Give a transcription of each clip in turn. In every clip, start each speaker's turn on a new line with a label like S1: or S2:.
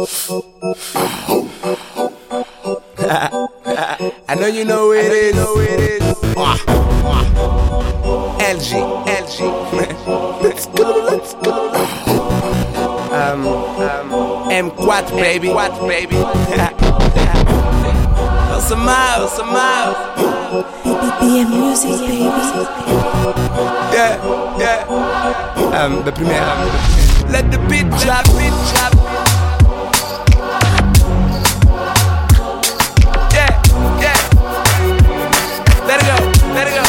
S1: I know you know it is. LG. Let's go. M4 baby. Some miles.
S2: BM Music, baby.
S1: Yeah. The première. Let the beat drop. Yeah. Let it go.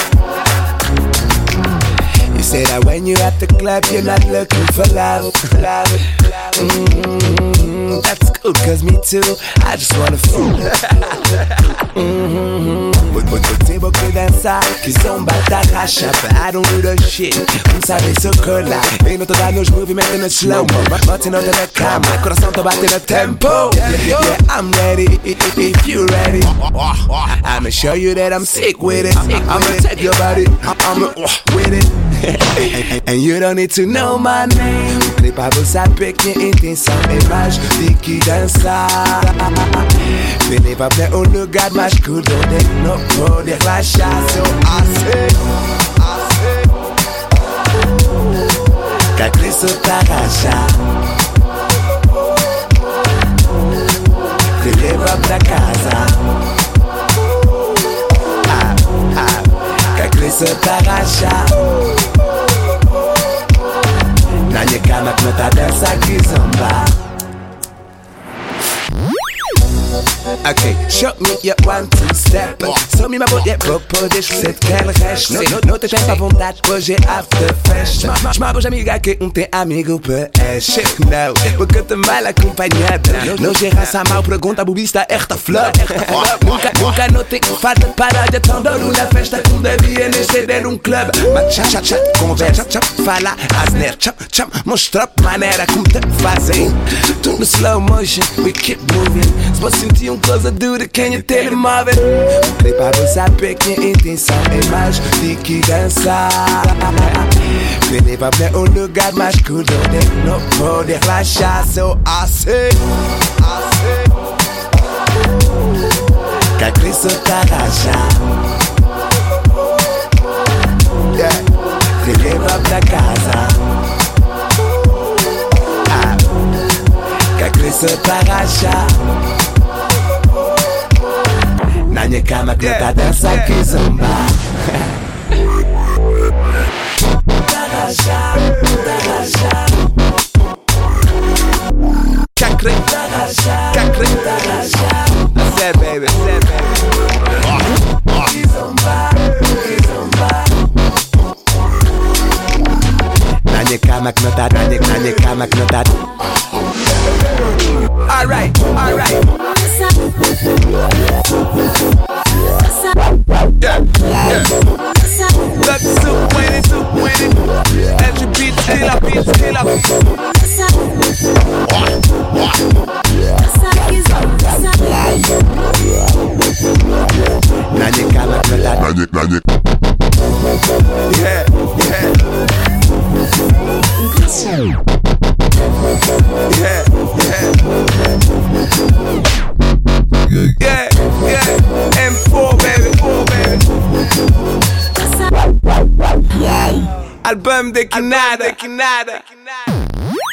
S1: You say that when you at the club, you're not looking for love. That's cool, cause me too, I just wanna fool. Botei boca dançar, que zomba tá racha. But I don't do the shit, sabe isso cola. Vendo todos meus movimentos no slow-mo. Botando toda a cama, coração tá batendo tempo. Yeah, I'm ready, if you ready. I'ma show you that I'm sick with it. I'ma take your body, I'ma with it. And you don't need to know my name. Falei pra você saber que minha intenção é mais de que dançar. Me leva pra lugar mais cool, onde não pode relaxar. So I say que a Cristo tá rachar. Me leva pra casa. Que a Cristo tá rachar. Na minha cama que não tá dança que zomba. Okay, show me your 1-2 step. Show me my boat, yeah, propos, deixa ser quel reste. Não te tempo à vontade, hoje é after fest. Chamava amiga que tem amigo peixe. Não, porque te mal acompanhada. Não geraça mal, pergunta, bubista, erta flor. Nunca notei falta para de tão duro na festa. Como devia nem ceder club. Mas chat, conversa, fala, asner, cham, mostra maneira como te fazem. No slow motion, we keep moving. Se você sentir coisa dura, can you tell him of it? Falei pra você saber que minha intenção é mais de que dançar. Me leva pra lugar mais cool, onde não pode relaxar. So I say que a Cristo tá rachar. Yeah, me leva pra casa. Que a Cristo tá rachar. Na minha cama que tá dança que zomba. Tá rachar. Cacre. I said baby. Que zomba. Na minha cama que não tá, na minha cama que não tá. Alright. Yeah. That's super winning. Every beat still up. Yeah. M4 baby. Album de que nada.